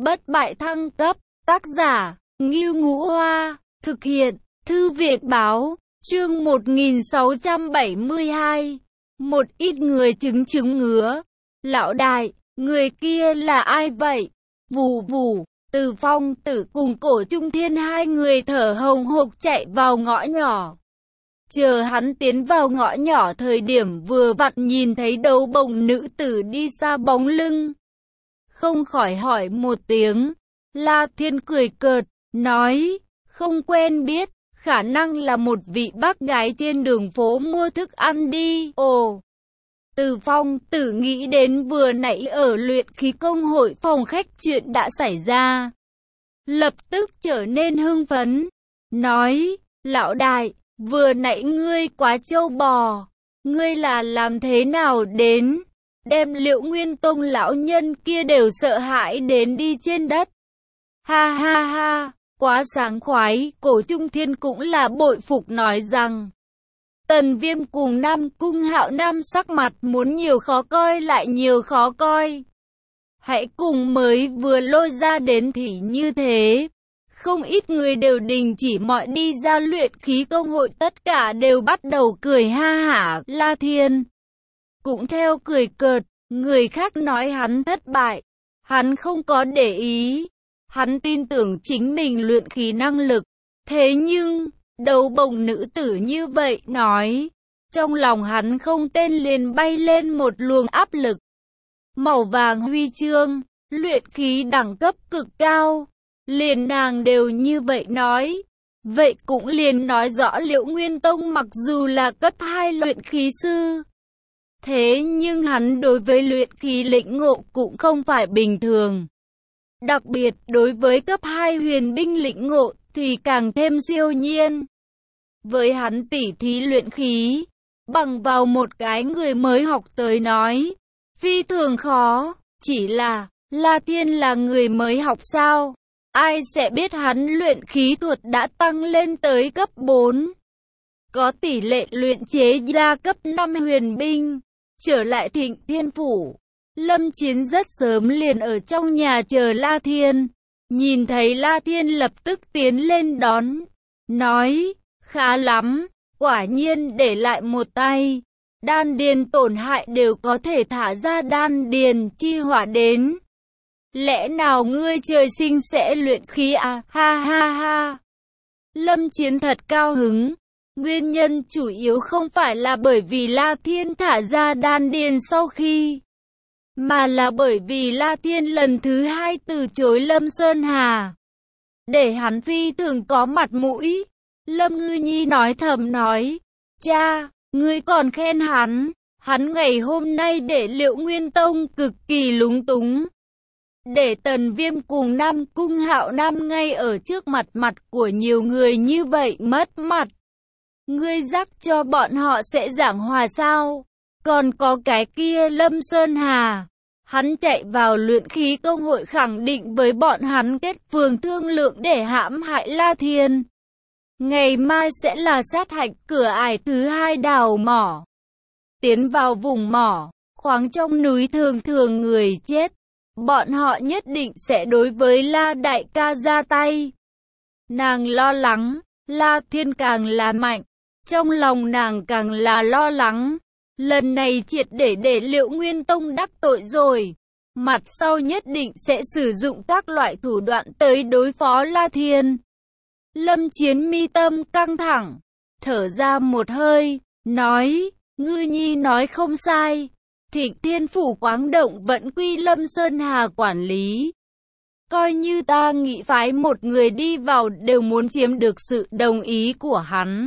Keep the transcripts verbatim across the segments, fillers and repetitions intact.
bất bại thăng cấp, tác giả, Ngưu Ngũ Hoa, thực hiện, Thư viện Báo, chương một nghìn sáu trăm bảy mươi hai. Một ít người chứng chứng ngứa. Lão đại, người kia là ai vậy? Vù vù, Từ Phong Tử cùng Cổ Trung Thiên hai người thở hồng hộc chạy vào ngõ nhỏ. Chờ hắn tiến vào ngõ nhỏ thời điểm vừa vặn nhìn thấy đấu bồng nữ tử đi xa bóng lưng. Không khỏi hỏi một tiếng. La Thiên cười cợt, nói, không quen biết, khả năng là một vị bác gái trên đường phố mua thức ăn đi. Ồ! Từ Phong Tử nghĩ đến vừa nãy ở luyện khí công hội phòng khách chuyện đã xảy ra. Lập tức trở nên hưng phấn. Nói, lão đại, vừa nãy ngươi quá trâu bò. Ngươi là làm thế nào đến? Đem Liệu Nguyên Tông lão nhân kia đều sợ hãi đến đi trên đất. Ha ha ha, quá sáng khoái. Cổ Trung Thiên cũng là bội phục nói rằng. Tần Viêm cùng Nam Cung Hạo Nam sắc mặt muốn nhiều khó coi lại nhiều khó coi. Hãy cùng mới vừa lôi ra đến thì như thế. Không ít người đều đình chỉ mọi đi ra luyện khí công hội, tất cả đều bắt đầu cười ha hả. La Thiên cũng theo cười cợt, người khác nói hắn thất bại. Hắn không có để ý. Hắn tin tưởng chính mình luyện khí năng lực. Thế nhưng, đấu bồng nữ tử như vậy nói, trong lòng hắn không tên liền bay lên một luồng áp lực. Màu vàng huy chương, luyện khí đẳng cấp cực cao, liền nàng đều như vậy nói. Vậy cũng liền nói rõ Liễu Nguyên Tông mặc dù là cấp hai luyện khí sư, thế nhưng hắn đối với luyện khí lĩnh ngộ cũng không phải bình thường. Đặc biệt đối với cấp hai huyền binh lĩnh ngộ thì càng thêm siêu nhiên. Với hắn tỉ thí luyện khí, bằng vào một cái người mới học tới nói, phi thường khó. Chỉ là, La Thiên là người mới học sao? Ai sẽ biết hắn luyện khí thuật đã tăng lên tới cấp bốn. Có tỷ lệ luyện chế ra cấp năm huyền binh. Trở lại Thịnh Thiên Phủ, Lâm Chiến rất sớm liền ở trong nhà chờ La Thiên. Nhìn thấy La Thiên lập tức tiến lên đón, nói, khá lắm, quả nhiên để lại một tay. Đan điền tổn hại đều có thể thả ra đan điền chi hỏa đến. Lẽ nào ngươi trời sinh sẽ luyện khí à? Ha ha ha. Lâm Chiến thật cao hứng. Nguyên nhân chủ yếu không phải là bởi vì La Thiên thả ra đan điền sau khi, mà là bởi vì La Thiên lần thứ hai từ chối Lâm Sơn Hà. Để hắn phi thường có mặt mũi. Lâm Ngư Nhi nói thầm nói, cha, ngươi còn khen hắn. Hắn ngày hôm nay để Liệu Nguyên Tông cực kỳ lúng túng. Để Tần Viêm cùng Nam Cung Hạo Nam ngay ở trước mặt mặt của nhiều người như vậy mất mặt. Ngươi dắt cho bọn họ sẽ giảng hòa sao? Còn có cái kia Lâm Sơn Hà. Hắn chạy vào luyện khí công hội khẳng định với bọn hắn kết phường thương lượng để hãm hại La Thiên. Ngày mai sẽ là sát hạch cửa ải thứ hai đào mỏ. Tiến vào vùng mỏ, khoáng trong núi thường thường người chết. Bọn họ nhất định sẽ đối với La Đại ca ra tay. Nàng lo lắng, La Thiên càng là mạnh. Trong lòng nàng càng là lo lắng. Lần này triệt để để Liệu Nguyên Tông đắc tội rồi. Mặt sau nhất định sẽ sử dụng các loại thủ đoạn tới đối phó La Thiên. Lâm Chiến mi tâm căng thẳng, thở ra một hơi, nói, Ngư Nhi nói không sai. Thịnh Thiên Phủ Quáng Động vẫn quy Lâm Sơn Hà quản lý. Coi như ta nghĩ phái một người đi vào đều muốn chiếm được sự đồng ý của hắn.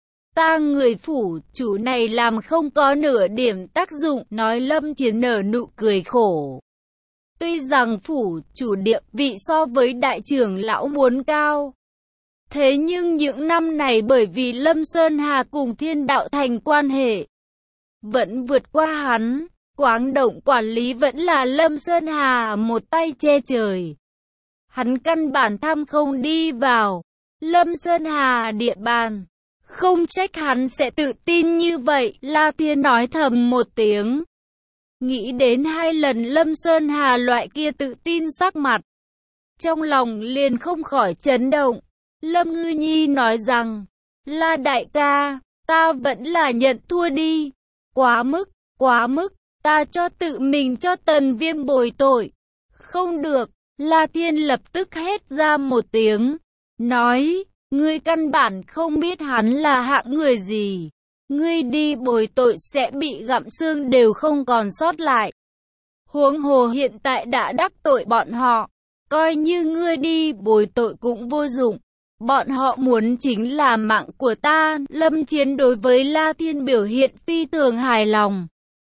Ta người phủ chủ này làm không có nửa điểm tác dụng, nói Lâm Chiến nở nụ cười khổ. Tuy rằng phủ chủ địa vị so với đại trưởng lão muốn cao, thế nhưng những năm này bởi vì Lâm Sơn Hà cùng Thiên Đạo Thành quan hệ vẫn vượt qua hắn. Quáng Động quản lý vẫn là Lâm Sơn Hà một tay che trời. Hắn căn bản tham không đi vào Lâm Sơn Hà địa bàn. Không trách hắn sẽ tự tin như vậy. La Thiên nói thầm một tiếng. Nghĩ đến hai lần Lâm Sơn Hà loại kia tự tin sắc mặt, trong lòng liền không khỏi chấn động. Lâm Ngư Nhi nói rằng, La đại ca, ta vẫn là nhận thua đi. Quá mức, quá mức, ta cho tự mình cho Tần Viêm bồi tội. Không được, La Thiên lập tức hét ra một tiếng, nói, ngươi căn bản không biết hắn là hạng người gì. Ngươi đi bồi tội sẽ bị gặm xương đều không còn sót lại. Huống hồ hiện tại đã đắc tội bọn họ, coi như ngươi đi bồi tội cũng vô dụng. Bọn họ muốn chính là mạng của ta. Lâm Chiến đối với La Thiên biểu hiện phi thường hài lòng.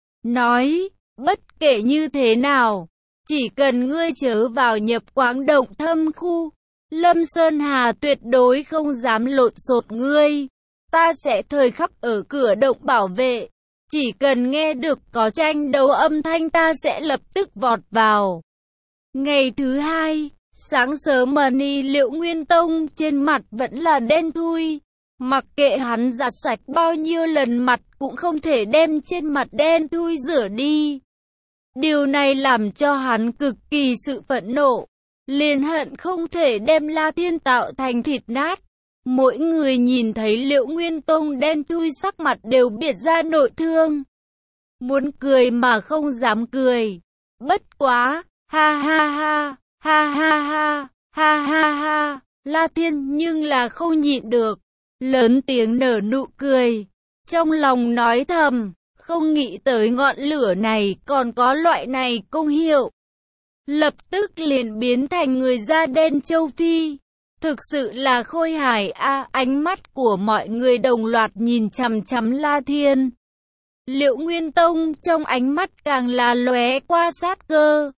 Nói, bất kể như thế nào, chỉ cần ngươi chớ vào nhập Quáng Động Thâm khu, Lâm Sơn Hà tuyệt đối không dám lộn xộn ngươi. Ta sẽ thời khắc ở cửa động bảo vệ. Chỉ cần nghe được có tranh đấu âm thanh ta sẽ lập tức vọt vào. Ngày thứ hai, sáng sớm Mani Liệu Nguyên Tông trên mặt vẫn là đen thui. Mặc kệ hắn giặt sạch bao nhiêu lần mặt cũng không thể đem trên mặt đen thui rửa đi. Điều này làm cho hắn cực kỳ sự phẫn nộ. Liền hận không thể đem La Thiên tạo thành thịt nát. Mỗi người nhìn thấy Liệu Nguyên Tông đen thui sắc mặt đều biệt ra nội thương. Muốn cười mà không dám cười. Bất quá, ha ha ha, ha ha ha, ha ha ha, La Thiên nhưng là không nhịn được. Lớn tiếng nở nụ cười. Trong lòng nói thầm, không nghĩ tới ngọn lửa này còn có loại này công hiệu. Lập tức liền biến thành người da đen châu Phi. Thực sự là khôi hài a. À, ánh mắt của mọi người đồng loạt nhìn chằm chằm La Thiên. Liệu Nguyên Tông trong ánh mắt càng là lóe qua sát cơ.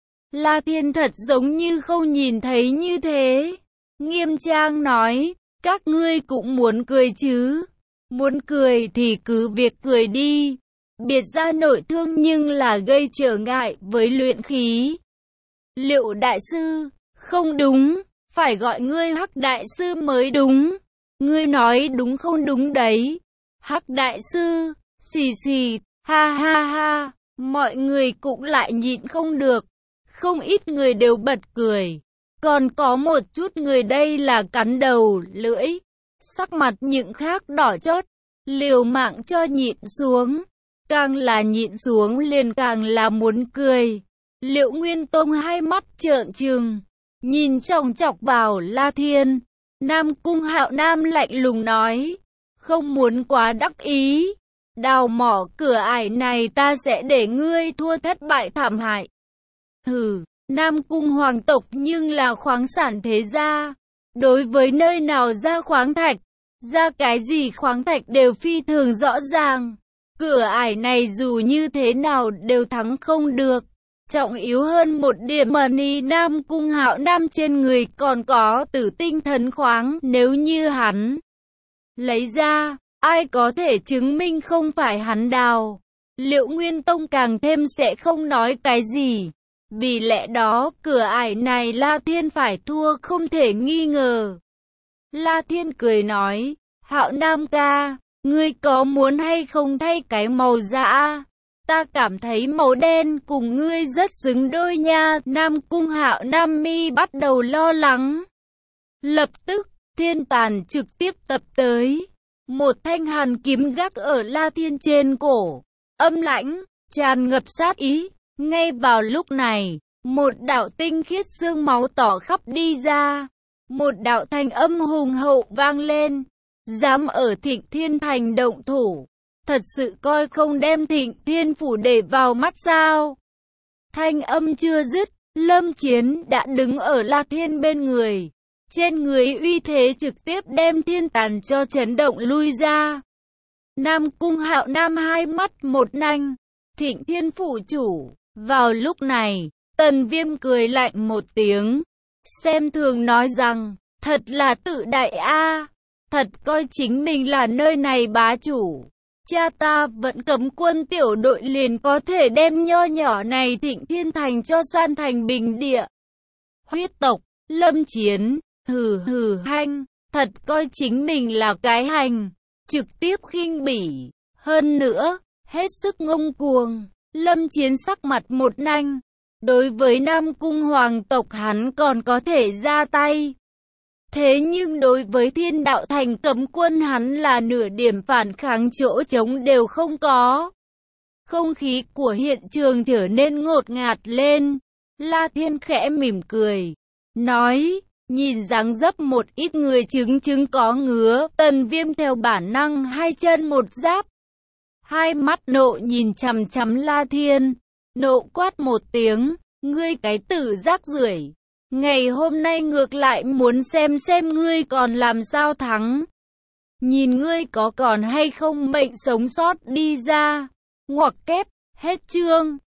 La Thiên thật giống như không nhìn thấy như thế. Nghiêm trang nói, các ngươi cũng muốn cười chứ. Muốn cười thì cứ việc cười đi. Biệt ra nội thương nhưng là gây trở ngại với luyện khí. Liệu đại sư, không đúng. Phải gọi ngươi Hắc đại sư mới đúng. Ngươi nói đúng không đúng đấy. Hắc đại sư, xì xì, ha ha ha. Mọi người cũng lại nhịn không được. Không ít người đều bật cười. Còn có một chút người đây là cắn đầu, lưỡi. Sắc mặt những khác đỏ chót. Liều mạng cho nhịn xuống. Càng là nhịn xuống liền càng là muốn cười. Liệu Nguyên Tông hai mắt trợn trừng. Nhìn chòng chọc vào La Thiên. Nam Cung Hạo Nam lạnh lùng nói. Không muốn quá đắc ý. Đào mỏ cửa ải này ta sẽ để ngươi thua thất bại thảm hại. Hừ, Nam Cung hoàng tộc nhưng là khoáng sản thế gia. Đối với nơi nào ra khoáng thạch, ra cái gì khoáng thạch đều phi thường rõ ràng. Cửa ải này dù như thế nào đều thắng không được. Trọng yếu hơn một điểm Mani Nam Cung Hạo Nam trên người còn có tử tinh thần khoáng. Nếu như hắn lấy ra, ai có thể chứng minh không phải hắn đào. Liệu Nguyên Tông càng thêm sẽ không nói cái gì. Vì lẽ đó cửa ải này La Thiên phải thua không thể nghi ngờ. La Thiên cười nói, Hạo Nam ca, ngươi có muốn hay không thay cái màu da? Ta cảm thấy màu đen cùng ngươi rất xứng đôi nha. Nam Cung Hạo Nam mi bắt đầu lo lắng. Lập tức, thiên tàn trực tiếp tập tới. Một thanh hàn kiếm gác ở La Thiên trên cổ. Âm lãnh, tràn ngập sát ý. Ngay vào lúc này, một đạo tinh khiết xương máu tỏ khắp đi ra. Một đạo thanh âm hùng hậu vang lên. Dám ở Thịnh Thiên Thành động thủ. Thật sự coi không đem Thịnh Thiên Phủ để vào mắt sao? Thanh âm chưa dứt, Lâm Chiến đã đứng ở La Thiên bên người. Trên người uy thế trực tiếp đem thiên tàn cho chấn động lui ra. Nam Cung Hạo Nam hai mắt một nanh. Thịnh Thiên Phủ chủ. Vào lúc này, Tần Viêm cười lạnh một tiếng. Xem thường nói rằng, thật là tự đại a, thật coi chính mình là nơi này bá chủ. Cha ta vẫn cấm quân tiểu đội liền có thể đem nho nhỏ này Thịnh Thiên Thành cho san thành bình địa. Huyết tộc, Lâm Chiến, hừ hừ hanh, thật coi chính mình là cái hành, trực tiếp khinh bỉ. Hơn nữa, hết sức ngông cuồng. Lâm Chiến sắc mặt một nanh, Đối với Nam Cung hoàng tộc hắn còn có thể ra tay. Thế nhưng đối với Thiên Đạo Thành cấm quân hắn là nửa điểm phản kháng chỗ trống đều không có. Không khí của hiện trường trở nên ngột ngạt lên. La Thiên khẽ mỉm cười, nói, nhìn dáng dấp một ít người chứng chứng có ngứa. Tần Viêm theo bản năng hai chân một giáp, hai mắt nộ nhìn chằm chằm La Thiên, nộ quát một tiếng, ngươi cái tử rác rưởi, ngày hôm nay ngược lại muốn xem xem ngươi còn làm sao thắng. Nhìn ngươi có còn hay không mệnh sống sót đi ra. Ngoặc kép, hết chương.